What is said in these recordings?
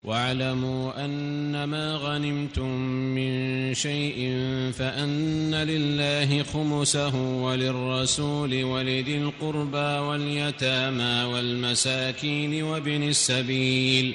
واعلموا أنما غنمتم من شيء فأن لله خمسه وللرسول ولذي القربى واليتامى والمساكين وابن السبيل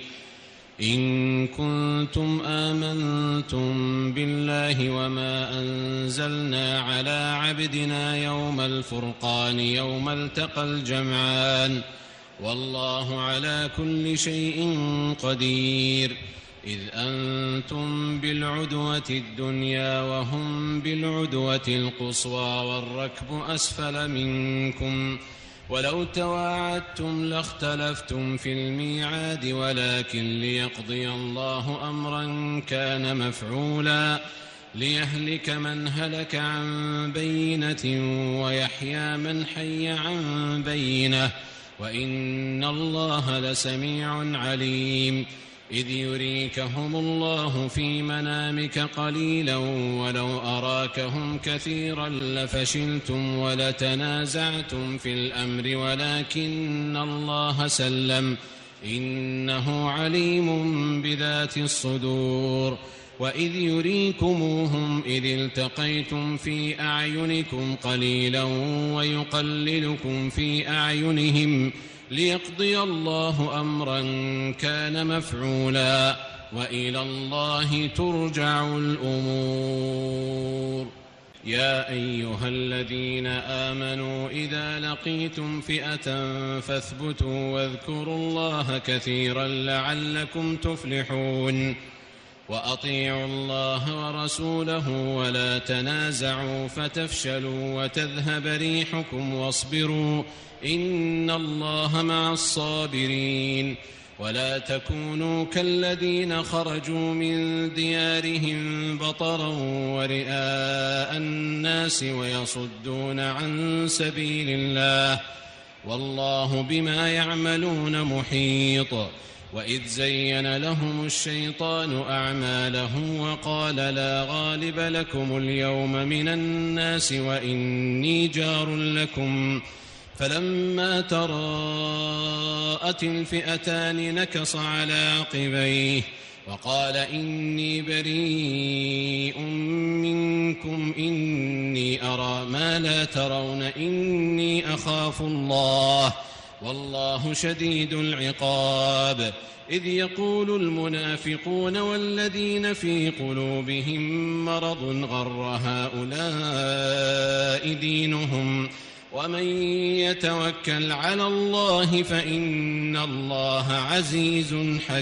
إن كنتم آمنتم بالله وما أنزلنا على عبدنا يوم الفرقان يوم التقى الجمعان والله على كل شيء قدير إذ أنتم بالعدوة الدنيا وهم بالعدوة القصوى والركب أسفل منكم ولو تواعدتم لاختلفتم في الميعاد ولكن ليقضي الله أمرا كان مفعولا ليهلك من هلك عن بينة ويحيى من حي عن بينة وإن الله لسميع عليم إذ يريكهم الله في منامك قليلا ولو أراكهم كثيرا لفشلتم ولتنازعتم في الأمر ولكن الله سلم إنه عليم بذات الصدور وإذ يريكموهم إذ التقيتم في أعينكم قليلا ويقللكم في أعينهم ليقضي الله أمرا كان مفعولا وإلى الله ترجع الأمور يا أيها الذين آمنوا إذا لقيتم فئة فاثبتوا واذكروا الله كثيرا لعلكم تفلحون وأطيعوا الله ورسوله ولا تنازعوا فتفشلوا وتذهب ريحكم واصبروا إن الله مع الصابرين ولا تكونوا كالذين خرجوا من ديارهم بطرا ورئاء الناس ويصدون عن سبيل الله والله بما يعملون محيط وإذ زين لهم الشيطان أعمالهم وقال لا غالب لكم اليوم من الناس وإني جار لكم فلما تراءت الفئتان نكص على عقبيه وقال إني بريء منكم إني أرى ما لا ترون إني أخاف الله والله شديد العقاب إذ يقول المنافقون والذين في قلوبهم مرض غر هؤلاء دينهم ومن يتوكل على الله فإن الله عزيز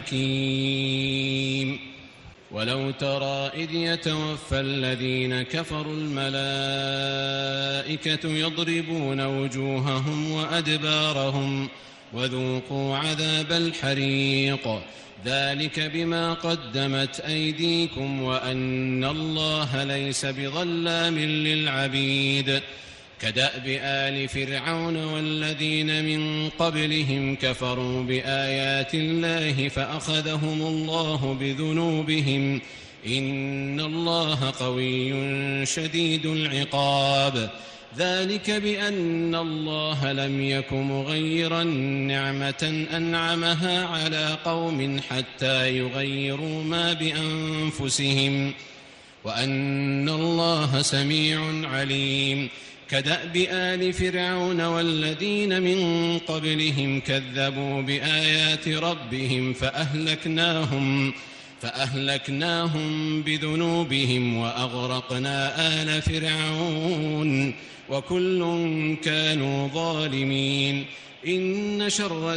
حكيم ولو ترى إذ يتوفى الذين كفروا الملائكة يضربون وجوههم وأدبارهم وذوقوا عذاب الحريق ذلك بما قدمت أيديكم وأن الله ليس بظلام للعبيد كدأب آل فرعون والذين من قبلهم كفروا بآيات الله فأخذهم الله بذنوبهم إن الله قوي شديد العقاب ذلك بأن الله لم يك مغيرا نعمة أنعمها على قوم حتى يغيروا ما بأنفسهم وأن الله سميع عليم كدأب آل فرعون والذين من قبلهم كذبوا بآيات ربهم فأهلكناهم بذنوبهم وأغرقنا آل فرعون وكل كانوا ظالمين إن شر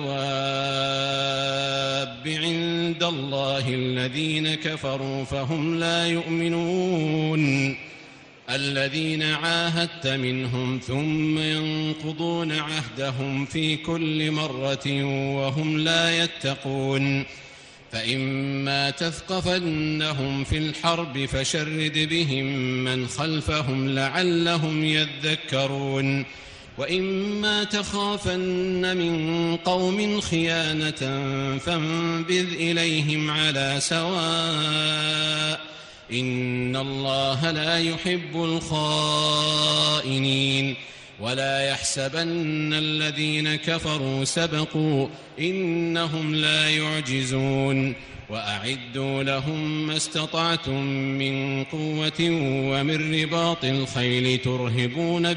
الدواب عند الله الذين كفروا فهم لا يؤمنون الذين عاهدت منهم ثم ينقضون عهدهم في كل مرة وهم لا يتقون فإما تثقفنهم في الحرب فشرد بهم من خلفهم لعلهم يذكرون وإما تخافن من قوم خيانة فانبذ إليهم على سواء إن الله لا يحب الخائنين ولا يحسبن الذين كفروا سبقوا إنهم لا يعجزون وأعدوا لهم ما استطعتم من قوة ومن رباط الخيل ترهبون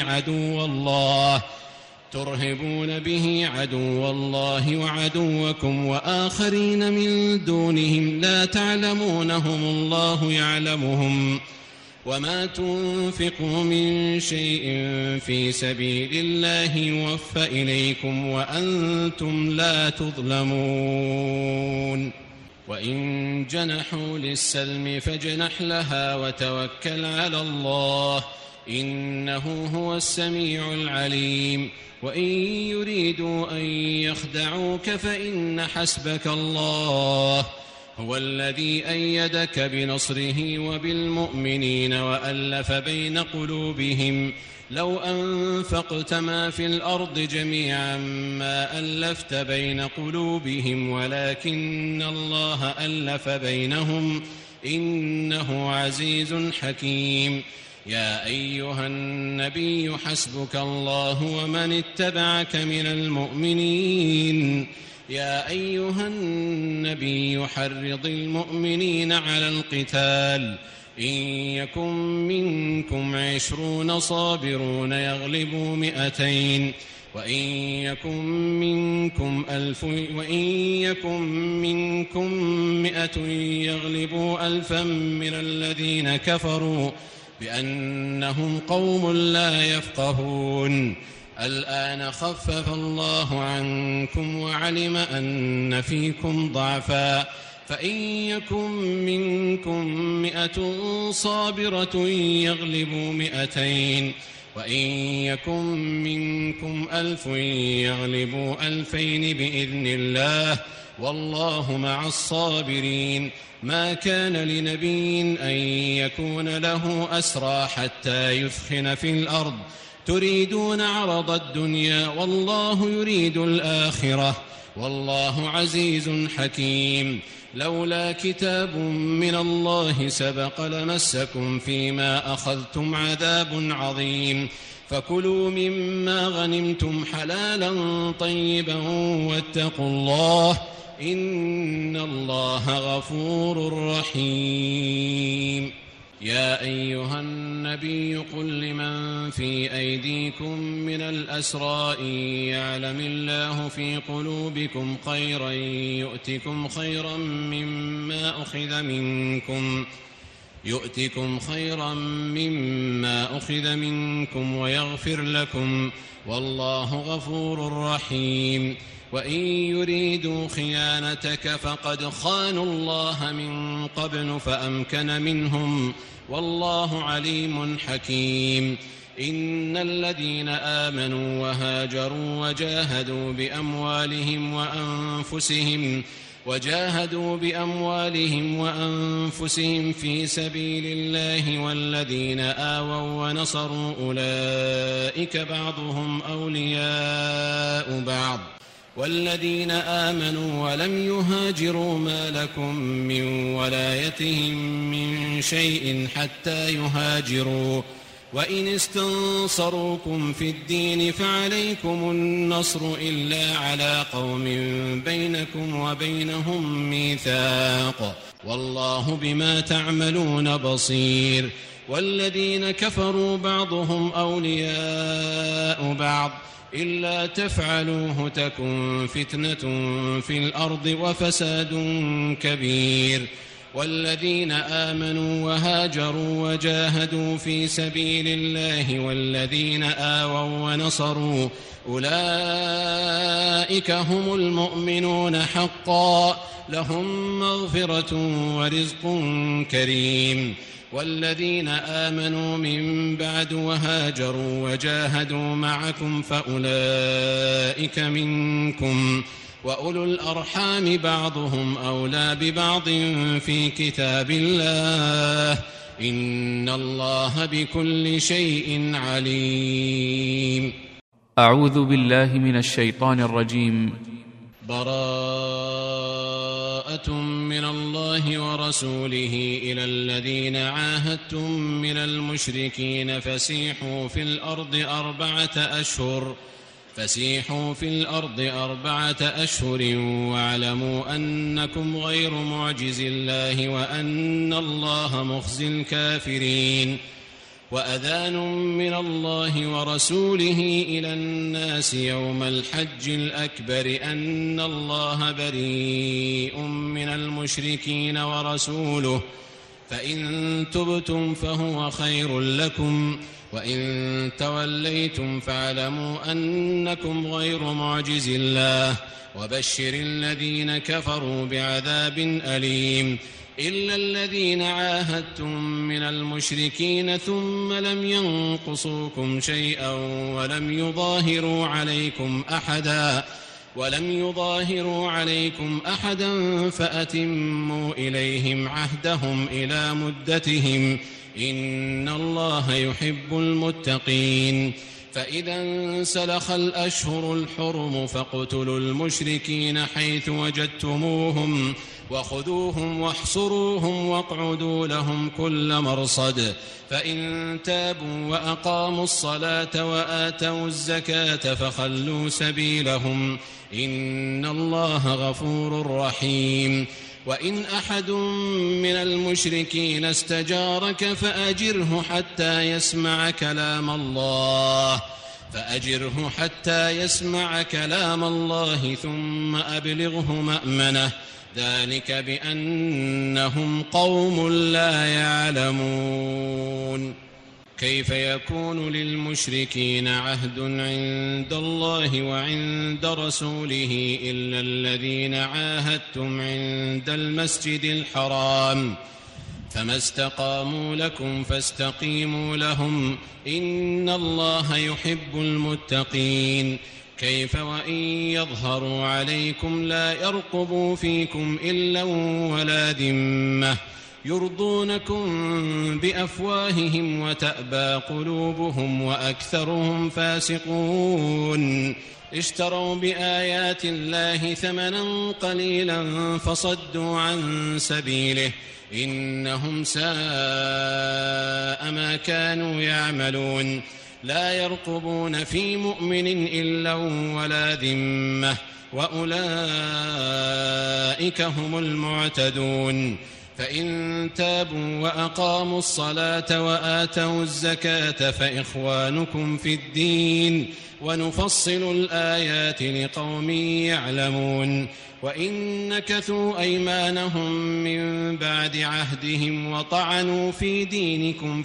به عدو الله وعدوكم وآخرين من دونهم لا تعلمونهم الله يعلمهم وما تنفقوا من شيء في سبيل الله يوفى إليكم وأنتم لا تظلمون وإن جنحوا للسلم فاجنح لها وتوكل على الله إنه هو السميع العليم وإن يريدوا أن يخدعوك فإن حسبك الله هو الذي أيدك بنصره وبالمؤمنين وألف بين قلوبهم لو أنفقت ما في الأرض جميعا ما ألفت بين قلوبهم ولكن الله ألف بينهم إنه عزيز حكيم يا أيها النبي حسبك الله ومن اتبعك من المؤمنين يا أيها النبي حرض المؤمنين على القتال إن يكن منكم 20 صابرون يغلبوا 200 وإن يكن منكم 100 يغلبوا 1000 من الذين كفروا بأنهم قوم لا يفقهون الآن خفف الله عنكم وعلم أن فيكم ضعفا فإن يكن منكم 100 صابرة يغلبوا 200 وإن يكن منكم 1000 يغلبوا 2000 بإذن الله والله مع الصابرين ما كان لنبي أن يكون له أسرى حتى يثخن في الأرض تريدون عرض الدنيا والله يريد الآخرة والله عزيز حكيم لولا كتاب من الله سبق لمسكم فيما أخذتم عذاب عظيم فكلوا مما غنمتم حلالا طيبا واتقوا الله إن الله غفور رحيم يا أيها النبي قل لمن في أيديكم من الأسرى إن يعلم الله في قلوبكم خيرا يؤتكم خيرا مما أخذ منكم ويغفر لكم والله غفور رحيم وإن يريدوا خيانتك فقد خانوا الله من قبل فأمكن منهم والله عليم حكيم إن الذين آمنوا وهاجروا وجاهدوا بأموالهم وأنفسهم في سبيل الله والذين آووا ونصروا أولئك بعضهم أولياء بعض والذين آمنوا ولم يهاجروا ما لكم من ولايتهم من شيء حتى يهاجروا وإن استنصروكم في الدين فعليكم النصر إلا على قوم بينكم وبينهم ميثاق والله بما تعملون بصير والذين كفروا بعضهم أولياء بعض إلا تفعلوه تكن فتنة في الأرض وفساد كبير والذين آمنوا وهاجروا وجاهدوا في سبيل الله والذين آووا ونصروا أولئك هم المؤمنون حقا لهم مغفرة ورزق كريم والذين آمنوا من بعد وهاجروا وجاهدوا معكم فأولئك منكم وأولو الأرحام بعضهم أولى ببعض في كتاب الله إن الله بكل شيء عليم. أعوذ بالله من الشيطان الرجيم. براءة براءة من الله ورسوله إلى الذين عاهدتم من المشركين فسيحوا في الأرض 4 أشهر واعلموا أنكم غير معجز الله وأن الله مخزي الكافرين. وأذان من الله ورسوله إلى الناس يوم الحج الأكبر أن الله بريء من المشركين ورسوله فإن تبتم فهو خير لكم وإن توليتم فاعلموا أنكم غير معجز الله وبشر الذين كفروا بعذاب أليم. إلا الذين عاهدتم من المشركين ثم لم ينقصوكم شيئا ولم يظاهروا عليكم أحدا فأتموا إليهم عهدهم إلى مدتهم إن الله يحب المتقين. فإذا انسلخ الأشهر الحرم فاقتلوا المشركين حيث وجدتموهم وخذوهم واحصروهم واقعدوا لهم كل مرصد فإن تابوا وأقاموا الصلاة وآتوا الزكاة فخلوا سبيلهم إن الله غفور رحيم. وإن أحد من المشركين استجارك فأجره حتى يسمع كلام الله ثم أبلغه مأمنه ذلك بأنهم قوم لا يعلمون. كيف يكون للمشركين عهد عند الله وعند رسوله إلا الذين عاهدتم عند المسجد الحرام فما استقاموا لكم فاستقيموا لهم إن الله يحب المتقين. كيف وإن يظهروا عليكم لا يرقبوا فيكم إلا ولا ذمة يرضونكم بأفواههم وتأبى قلوبهم وأكثرهم فاسقون. اشتروا بآيات الله ثمنا قليلا فصدوا عن سبيله إنهم ساء ما كانوا يعملون. لا يرقبون في مؤمن إلا ولا ذمة وأولئك هم المعتدون. فإن تابوا وأقاموا الصلاة وآتوا الزكاة فإخوانكم في الدين ونفصل الآيات لقوم يعلمون. وإن نكثوا أيمانهم من بعد عهدهم وطعنوا في دينكم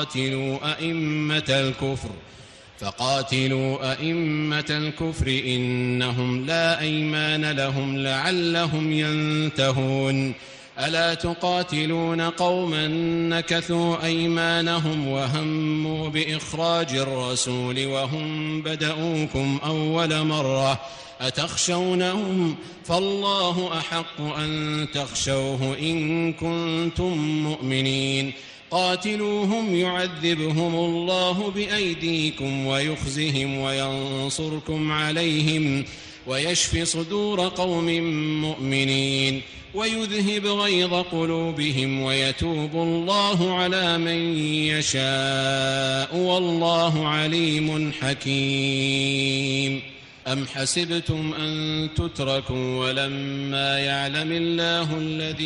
فقاتلوا أئمة الكفر إنهم لا أيمان لهم لعلهم ينتهون. ألا تقاتلون قوما نكثوا أيمانهم وهموا بإخراج الرسول وهم بدؤوكم أول مرة أتخشونهم فالله أحق أن تخشوه إن كنتم مؤمنين. قاتلوهم يعذبهم الله بأيديكم ويخزهم وينصركم عليهم ويشفي صدور قوم مؤمنين ويذهب غيظ قلوبهم ويتوب الله على من يشاء والله عليم حكيم. أم حسبتم أن تتركوا ولما يعلم الله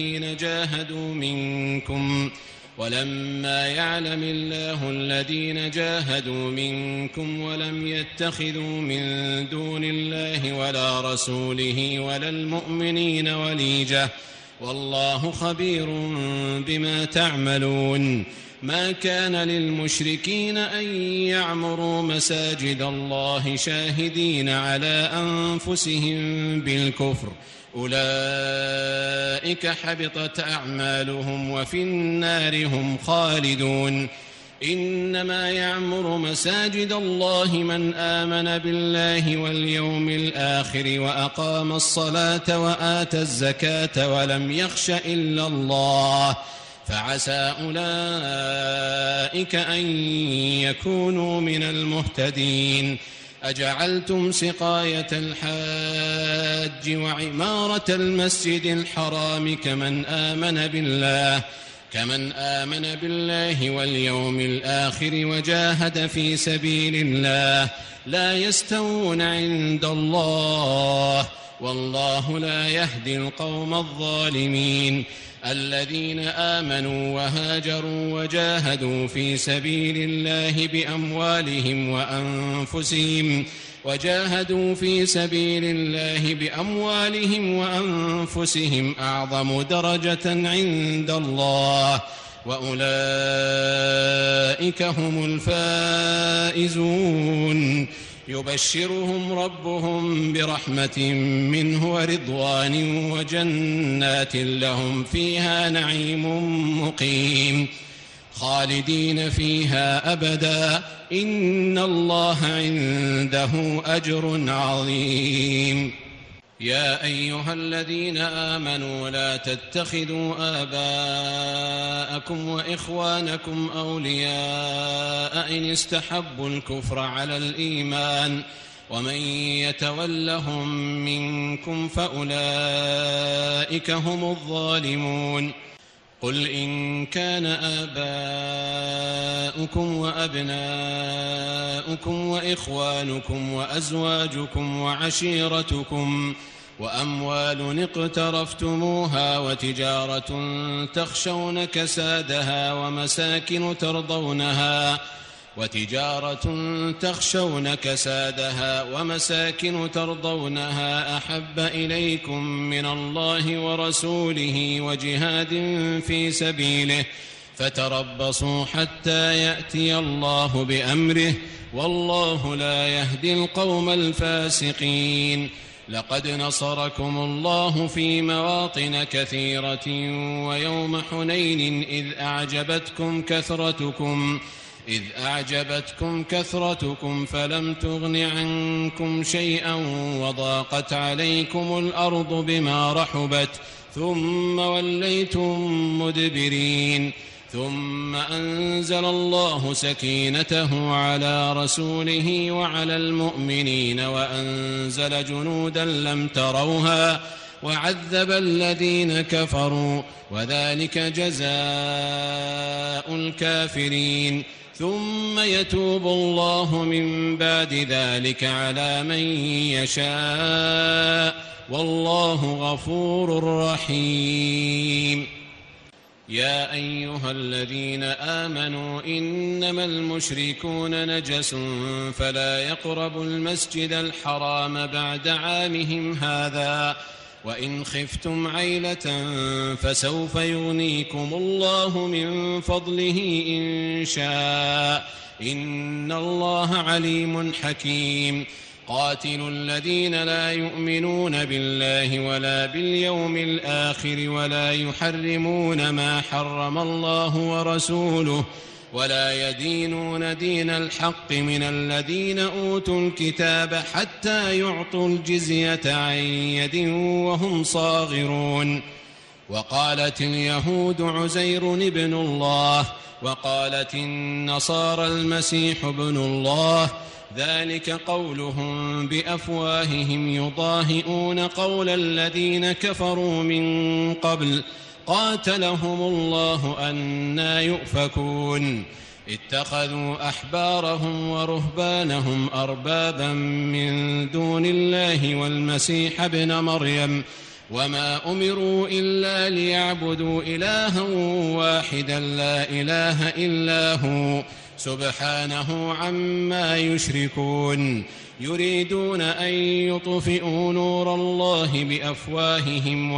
الذين جاهدوا منكم ولم يتخذوا من دون الله ولا رسوله ولا المؤمنين وليجة والله خبير بما تعملون. ما كان للمشركين أن يعمروا مساجد الله شاهدين على أنفسهم بالكفر أولئك حبطت أعمالهم وفي النار هم خالدون. إنما يعمر مساجد الله من آمن بالله واليوم الآخر وأقام الصلاة وآتى الزكاة ولم يخش إلا الله فعسى أولئك أن يكونوا من المهتدين. أجعلتم سقاية الحاج وعمارة المسجد الحرام كمن آمن بالله واليوم الآخر وجاهد في سبيل الله لا يستوون عند الله والله لا يهدي القوم الظالمين الذين آمنوا وهاجروا وجاهدوا في سبيل الله بأموالهم وأنفسهم أعظم درجة عند الله وأولئك هم الفائزون يبشرهم ربهم برحمة منه ورضوان وجنات لهم فيها نعيم مقيم خالدين فيها أبدا إن الله عنده أجر عظيم. يا أيها الذين آمنوا لا تتخذوا آباءكم وإخوانكم أولياء إن استحبوا الكفر على الإيمان ومن يتولهم منكم فأولئك هم الظالمون. قل إن كان آباؤكم وأبناؤكم وإخوانكم وأزواجكم وعشيرتكم وأموال اقترفتموها وتجارة تخشون كسادها ومساكن ترضونها أحب إليكم من الله ورسوله وجهاد في سبيله فتربصوا حتى يأتي الله بأمره والله لا يهدي القوم الفاسقين. لقد نصركم الله في مواطن كثيرة ويوم حنين إذ أعجبتكم كثرتكم فلم تغن عنكم شيئا وضاقت عليكم الأرض بما رحبت ثم وليتم مدبرين ثم أنزل الله سكينته على رسوله وعلى المؤمنين وأنزل جنودا لم تروها وعذب الذين كفروا وذلك جزاء الكافرين. ثم يتوب الله من بعد ذلك على من يشاء والله غفور رحيم. يا أيها الذين آمنوا إنما المشركون نجس فلا يقربوا المسجد الحرام بعد عامهم هذا وإن خفتم عيلة فسوف يغنيكم الله من فضله إن شاء إن الله عليم حكيم. قاتلوا الذين لا يؤمنون بالله ولا باليوم الآخر ولا يحرمون ما حرم الله ورسوله ولا يدينون دين الحق من الذين أوتوا الكتاب حتى يعطوا الجزية عن يد وهم صاغرون. وقالت اليهود عزير ابن الله وقالت النصارى المسيح ابن الله ذلك قولهم بأفواههم يضاهئون قول الذين كفروا من قبل قاتلهم الله أنى يؤفكون. اتخذوا أحبارهم ورهبانهم أربابا من دون الله والمسيح ابن مريم وما أمروا إلا ليعبدوا إلها واحدا لا إله إلا هو سبحانه عما يشركون. يريدون أن يطفئوا نور الله بأفواههم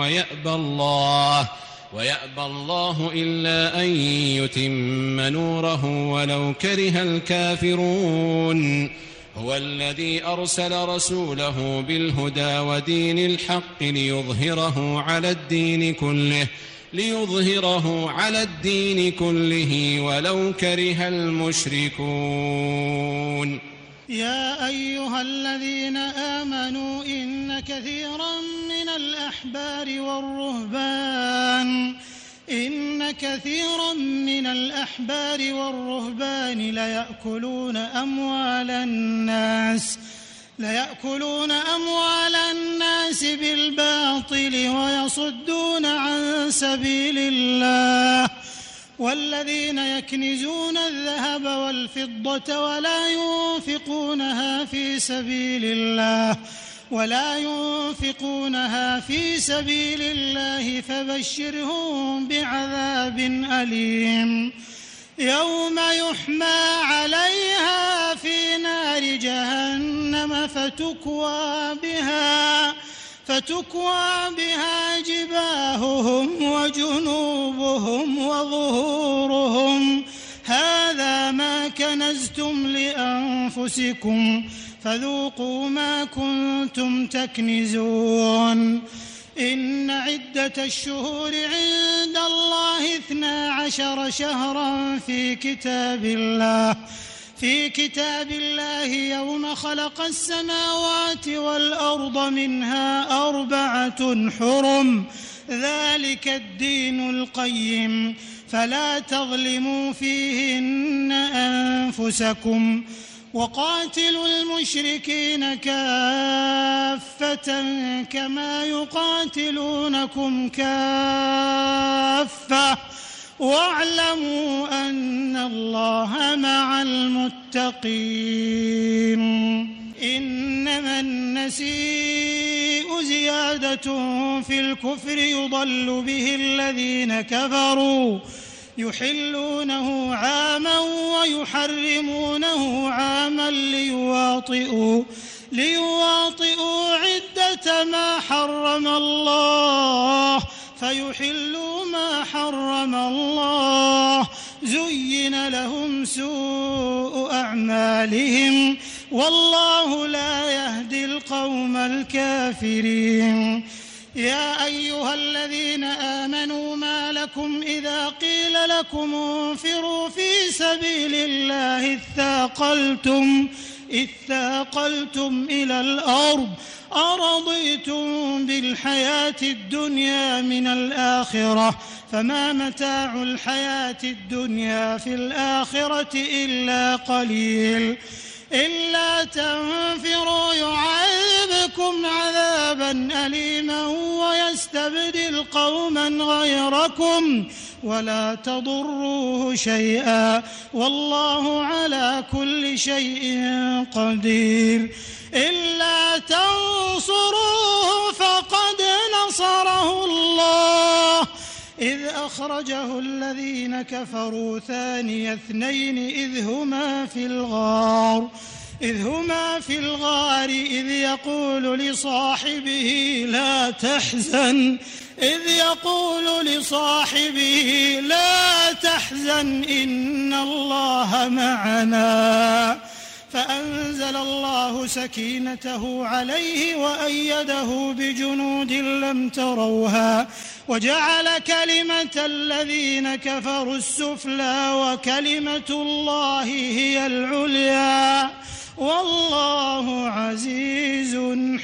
ويأبى الله إلا أن يتم نوره ولو كره الكافرون. هو الذي أرسل رسوله بالهدى ودين الحق ليظهره على الدين كله ولو كره المشركون. يا أيها الذين آمنوا إن كثيرا من الأحبار كثيرا من الأحبار والرهبان ليأكلون أموال الناس بالباطل ويصدون عن سبيل الله والذين يكنزون الذهب والفضة ولا ينفقونها في سبيل الله فبشرهم بعذاب أليم يوم يحمى عليها في نار جهنم فتكوى بها جباههم وجنوبهم وظهورهم هذا ما كنزتم لأنفسكم فذوقوا ما كنتم تكنزون إن عدة الشهور عند الله 12 شهرا في كتاب الله يوم خلق السماوات والأرض منها 4 حرم ذلك الدين القيم فلا تظلموا فيهن أنفسكم وقاتلوا المشركين كافة كما يقاتلونكم كافة واعلموا أن الله مع المتقين إنما النسيء زيادة في الكفر يضل به الذين كفروا يحلونه عاما ويحرمونه عاما ليواطئوا عدة ما حرم الله فيحلوا ما حرم الله زين لهم سوء أعمالهم والله لا يهدي القوم الكافرين يا أيها الذين آمنوا ما لكم إذا قيل لكم انفروا في سبيل الله اثاقلتم إلى الأرض أرضيتم بالحياة الدنيا من الآخرة فما متاع الحياة الدنيا في الآخرة إلا قليل إلا تنفروا يعذبكم عذابا أليما ويستبدل قوما غيركم ولا تضروه شيئا والله على كل شيء قدير إلا تنصروه فقد نصره الله إذ أخرجه الذين كفروا ثاني اثنين إذ هما في الغار إذ يقول لصاحبه لا تحزن إن الله معنا فأنزل الله سكينته عليه وأيده بجنود لم تروها وجعل كلمة الذين كفروا السفلى وكلمة الله هي العليا والله عزيز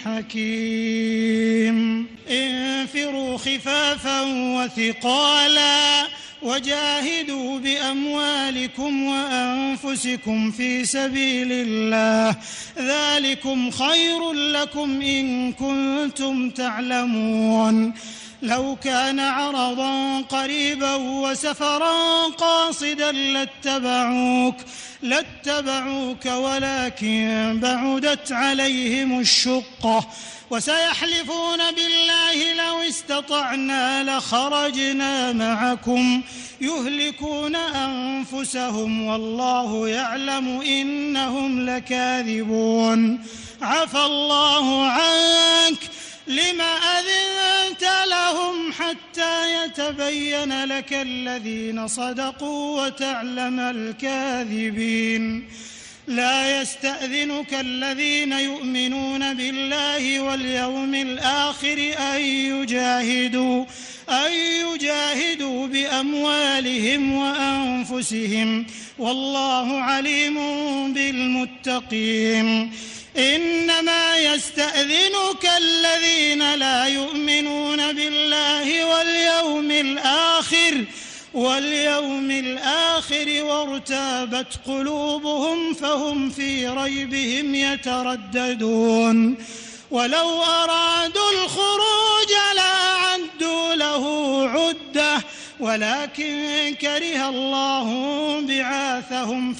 حكيم انفروا خفافا وثقالا وجاهدوا بأموالكم وأنفسكم في سبيل الله ذلكم خير لكم إن كنتم تعلمون لو كان عرضا قريبا وسفرا قاصدا لاتبعوك ولكن بعدت عليهم الشقة وسيحلفون بالله لو استطعنا لخرجنا معكم يهلكون أنفسهم والله يعلم إنهم لكاذبون عفى الله عنك لم أذنت لهم حتى يتبين لك الذين صدقوا وتعلم الكاذبين لا يستأذنك الذين يؤمنون بالله واليوم الآخر أن يجاهدوا بأموالهم وأنفسهم والله عليم بالمتقين إنما يستأذنك الذين لا يؤمنون بالله واليوم الآخر واليوم الآخر وارتابت قلوبهم فهم في ريبهم يترددون ولو أرادوا الخروج لأعدوا له عدة ولكن كره الله بعاثهم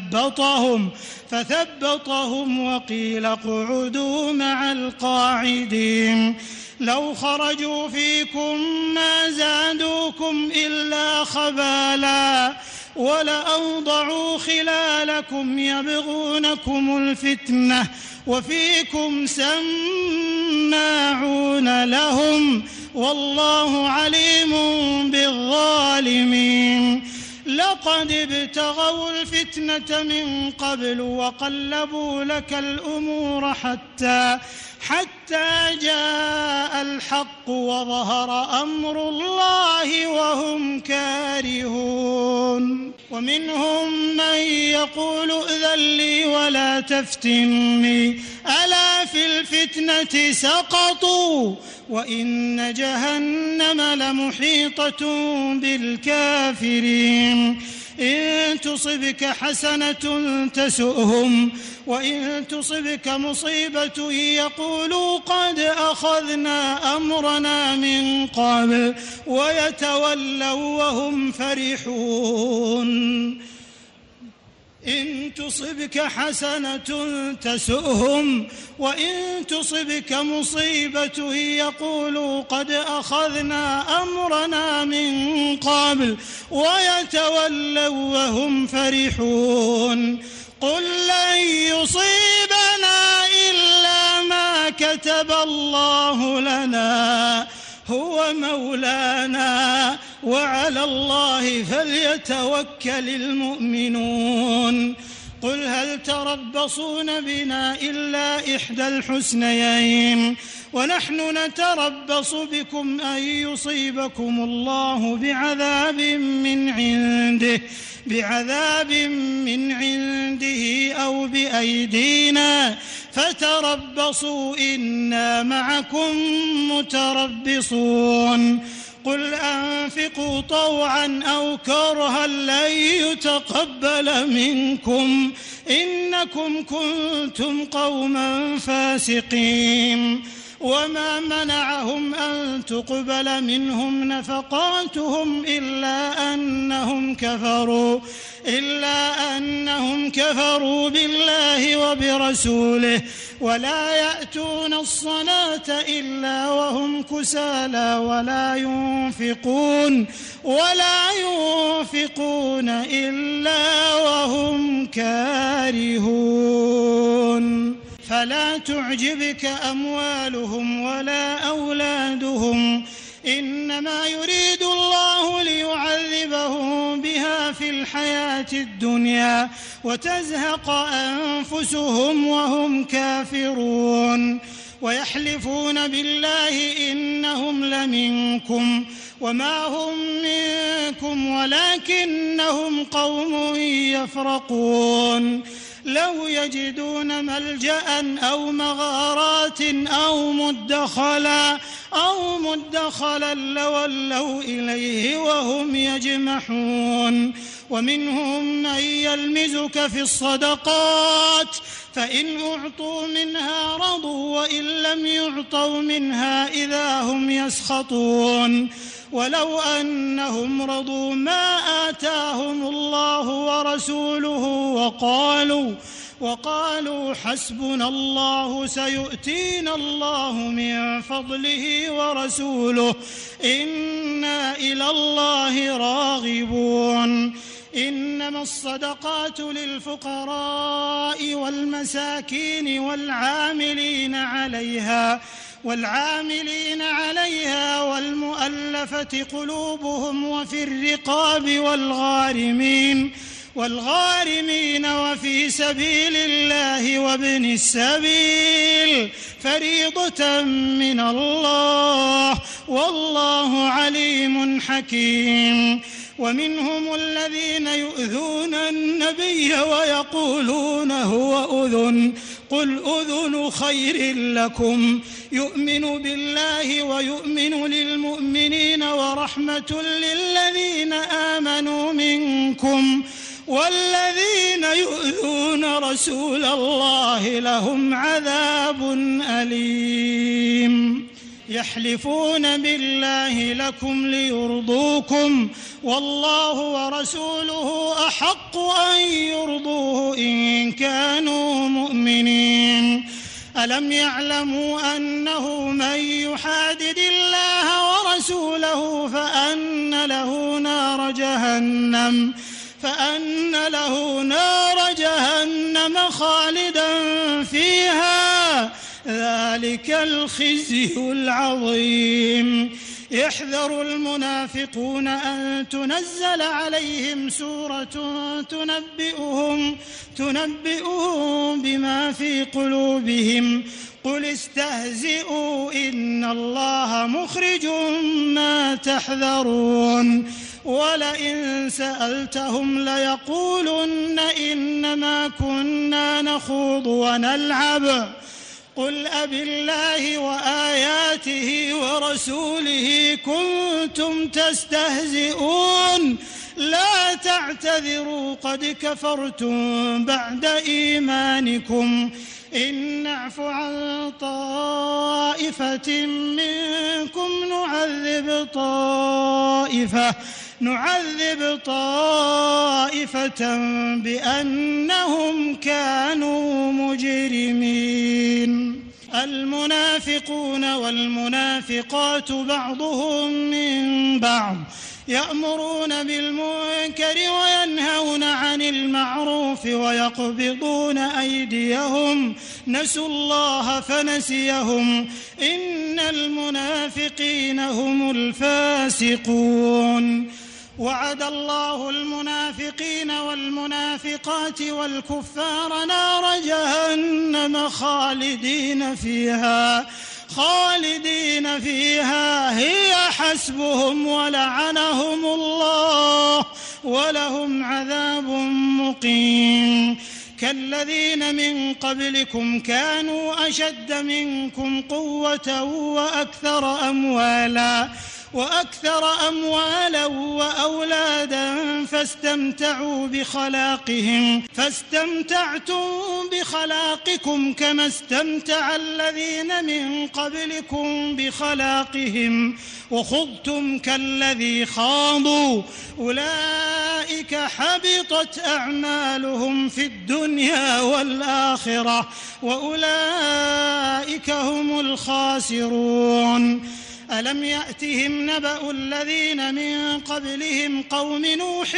فثبطهم وقيل اقعدوا مع القاعدين لو خرجوا فيكم ما زادوكم إلا خبالا ولأوضعوا خلالكم يبغونكم الفتنة وفيكم سماعون لهم والله عليم بالظالمين لقد ابتغوا الفتنة من قبل وقلبوا لك الأمور حتى جاء الحق وظهر أمر الله وهم كارهون ومنهم من يقول ائذن لي ولا تفتني ألا في الفتنة سقطوا وإن جهنم لمحيطة بالكافرين إن تصبك حسنة تسؤهم وإن تصبك مصيبة يقولوا قد أخذنا أمرنا من قبل ويتولوا وهم فرحون إن تصبك حسنة تسؤهم وإن تصبك مصيبة يقولوا قد أخذنا أمرنا من قبل ويتولوا وهم فرحون قل لن يصيبنا إلا ما كتب الله لنا هو مولانا وعلى الله فليتوكل المؤمنون قل هل تربصون بنا إلا إحدى الحسنيين ونحن نتربص بكم أن يصيبكم الله بعذاب من عنده أو بأيدينا فتربصوا إنا معكم متربصون قل أنفقوا طوعا أو كرها لن يتقبل منكم إنكم كنتم قوما فاسقين وما منعهم أن تقبل منهم نفقاتهم إلا أنهم كفروا بالله وبرسوله ولا يأتون الصلاة إلا وهم كسالى ولا ينفقون إلا وهم كارهون فلا تعجبك أموالهم ولا أولادهم إنما يريد الله ليعذبهم بها في الحياة الدنيا وتزهق أنفسهم وهم كافرون ويحلفون بالله إنهم لمنكم وما هم منكم ولكنهم قوم يفرقون لو يجدون ملجأ أو مغارات أو مدخلا لولوا إليه وهم يجمحون ومنهم من يلمزك في الصدقات فإن أعطوا منها رضوا وإن لم يعطوا منها إذا هم يسخطون ولو أنهم رضوا ما آتاهم الله ورسوله وقالوا حسبنا الله سيؤتينا الله من فضله ورسوله إنا إلى الله راغبون إنما الصدقات للفقراء والمساكين والعاملين عليها والمؤلفة قلوبهم وفي الرقاب والغارمين وفي سبيل الله وابن السبيل فريضة من الله والله عليم حكيم ومنهم الذين يؤذون النبي ويقولون هو أذن قل أذن خير لكم يؤمن بالله ويؤمن للمؤمنين ورحمة للذين آمنوا منكم والذين يؤذون رسول الله لهم عذاب أليم يحلفون بالله لكم ليرضوكم والله ورسوله أحق أن يرضوه إن كانوا مؤمنين ألم يعلموا أنه من يحادد الله ورسوله فأن له نار جهنم خالدا فيها ذلك الخزي العظيم يحذر المنافقون أن تنزل عليهم سورة تنبئهم بما في قلوبهم قل استهزئوا إن الله مخرج ما تحذرون ولئن سألتهم ليقولن إنما كنا نخوض ونلعب قل أبالله وآياته ورسوله كنتم تستهزئون لا تعتذروا قد كفرتم بعد إيمانكم إن نعف عن طائفة منكم نعذب طائفة بأنهم كانوا مجرمين المنافقون والمنافقات بعضهم من بعض يأمرون بالمنكر وينهون عن المعروف ويقبضون أيديهم نسوا الله فنسيهم إن المنافقين هم الفاسقون وعد الله المنافقين والمنافقات والكفار نار جهنم خالدين فيها هي حسبهم ولعنهم الله ولهم عذاب مقيم كالذين من قبلكم كانوا أشد منكم قوة وأكثر أموالا وأولادا فاستمتعتم بخلاقكم كما استمتع الذين من قبلكم بخلاقهم وخضتم كالذي خاضوا أولئك حبطت أعمالهم في الدنيا والآخرة وأولئك هم الخاسرون ألم يأتهم نبأ الذين من قبلهم قوم نوح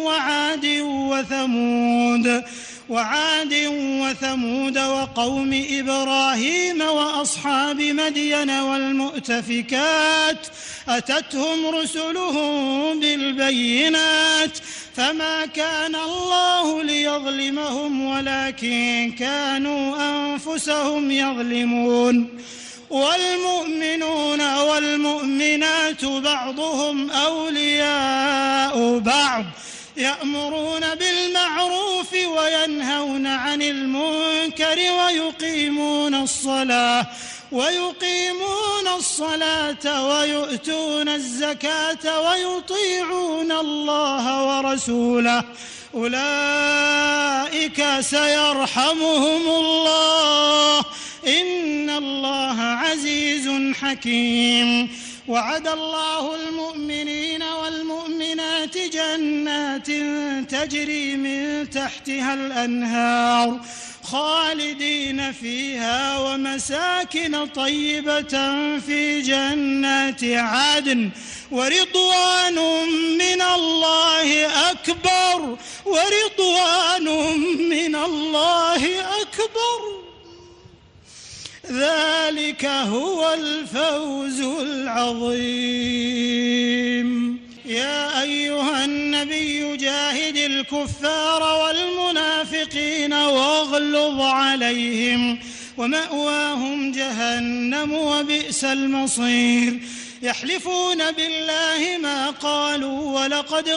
وعاد وثمود وقوم إبراهيم وأصحاب مدين والمؤتفكات أتتهم رسلهم بالبينات فما كان الله ليظلمهم ولكن كانوا أنفسهم يظلمون والمؤمنون والمؤمنات بعضهم أولياء بعض يأمرون بالمعروف وينهون عن المنكر ويقيمون الصلاة ويؤتون الزكاة ويطيعون الله ورسوله أولئك سيرحمهم الله إن الله عزيز حكيم وعد الله المؤمنين والمؤمنات جنات تجري من تحتها الأنهار خالدين فيها ومساكن طيبة في جنات عدن ورضوان من الله أكبر ذلك هو الفوز العظيم يا أيها النبي جاهد الكفار والمنافقين واغلظ عليهم ومأواهم جهنم وبئس المصير يحلفون بالله ما ما قالوا ولقد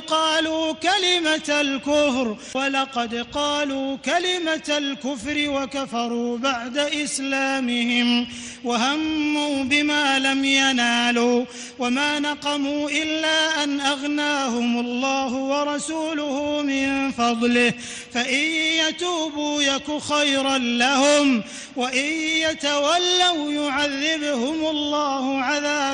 قالوا كلمة الكفر وكفروا بعد إسلامهم وهموا بما لم ينالوا وما نقموا إلا أن أغناهم الله ورسوله من فضله فإن يتوبوا يك خيرا لهم وإن يتولوا يعذبهم الله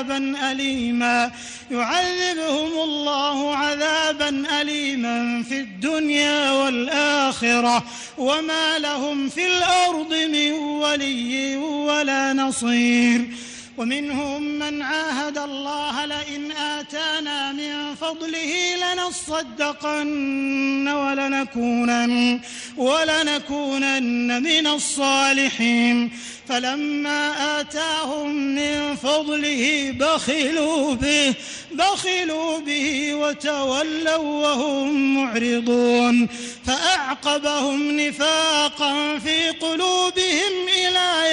عذابا أليما في الدنيا والآخرة وما لهم في الأرض من ولي ولا نصير. ومنهم من عاهد الله لئن آتانا من فضله لنصدقن ولنكونن من الصالحين فلما آتاهم من فضله بخلوا به وتولوا وهم معرضون فأعقبهم نفاقا في قلوبهم إلى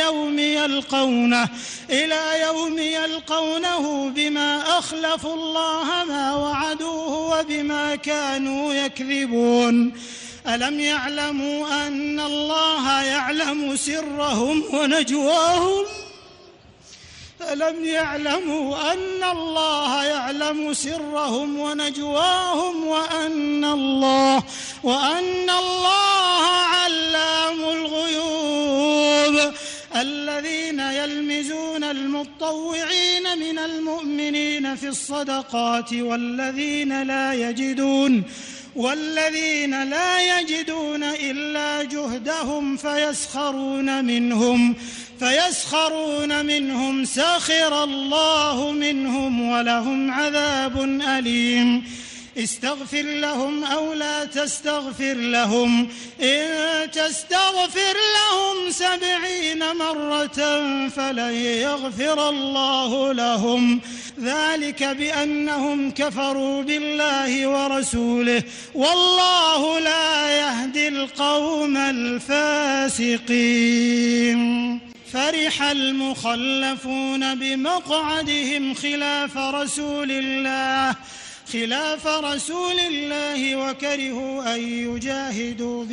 يوم يلقونه بما أخلفوا الله ما وعدوه وبما كانوا يكذبون. ألم يعلموا أن الله يعلم سرهم ونجواهم وأن الله علام الغيوب. الذين يلمزون المطوعين من المؤمنين في الصدقات والذين لا يجدون إلا جهدهم فيسخرون منهم سخر الله منهم ولهم عذاب أليم. استغفر لهم أو لا تستغفر لهم إن تستغفر لهم 70 مرة فلن يغفر الله لهم ذلك بأنهم كفروا بالله ورسوله والله لا يهدي القوم الفاسقين. فرح المخلفون بمقعدهم خلاف رسول الله وكرهوا أن يجاهدوا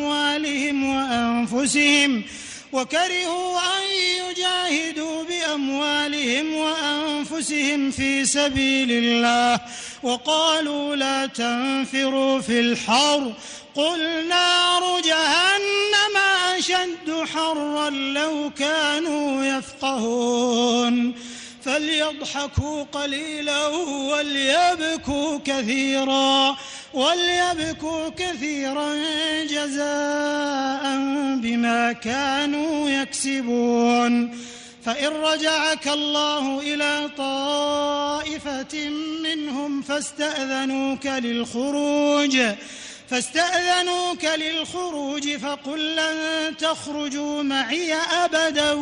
بأموالهم وأنفسهم في سبيل الله وقالوا لا تنفروا في الحر قل نار جهنم أشد حرا لو كانوا يفقهون. فليضحكوا قليلا وليبكوا كثيرا جزاء بما كانوا يكسبون. فإن رجعك الله إلى طائفة منهم فاستأذنوك للخروج فقل لن تخرجوا معي أبدا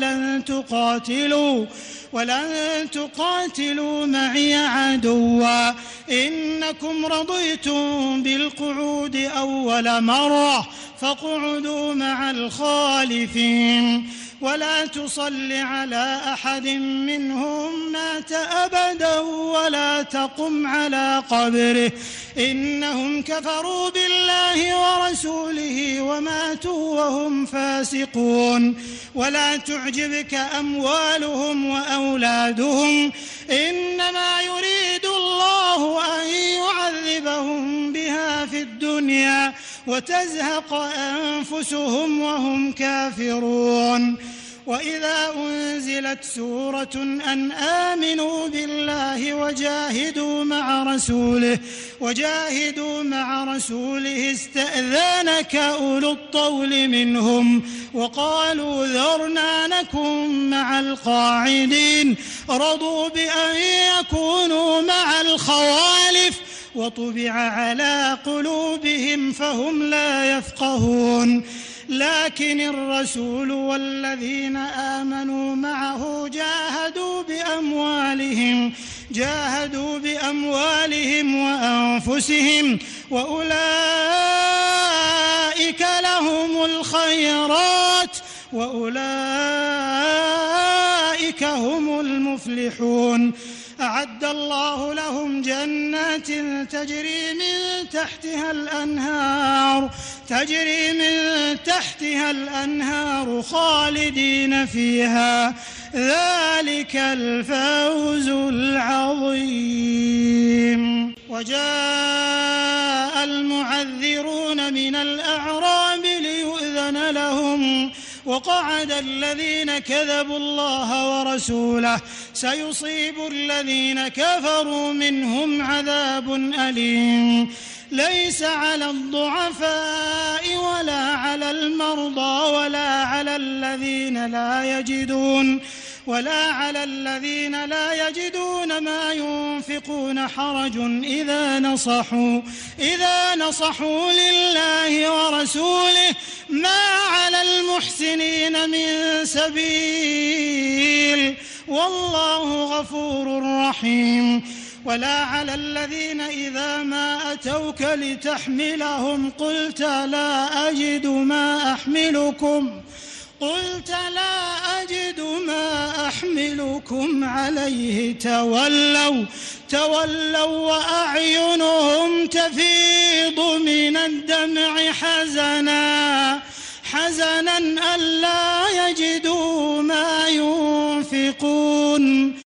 ولن تقاتلوا معي عدوا إنكم رضيتم بالقعود أول مرة فاقعدوا مع الخالفين ولا تصل على أحد منهم مات أبدا ولا تقم على قبره إنهم كفروا بالله ورسوله وماتوا وهم فاسقون. ولا تعجبك أموالهم وأولادهم إنما يريد الله أن يعذبهم بها في الدنيا وتزهق أنفسهم وهم كافرون. وإذا أنزلت سورة أن آمنوا بالله وجاهدوا مع رسوله استأذنك أولو الطول منهم وقالوا ذرنا نكن مع القاعدين رضوا بأن يكونوا مع الخوالف وطبع على قلوبهم فهم لا يفقهون. لكن الرسول والذين آمنوا معه جاهدوا بأموالهم وأنفسهم وأولئك لهم الخيرات وأولئك هم المفلحون. أعد الله لهم جنات تجري من تحتها الأنهار خالدين فيها، ذلك الفوز العظيم. وجاء المعذرون من الأعراب ليؤذن لهم، وقعد الذين كذبوا الله ورسوله، سيصيب الذين كفروا منهم عذاب أليم. ليس على الضعفاء ولا على المرضى ولا على الذين لا يجدون ما ينفقون حرج إذا نصحوا لله ورسوله، ما على المحسنين من سبيل، والله غفور رحيم. ولا على الذين إذا ما أتوك لتحملهم قلت لا أجد ما أحملكم عليه تولوا وأعينهم تفيض من الدمع حزنا ألا يجدوا ما ينفقون.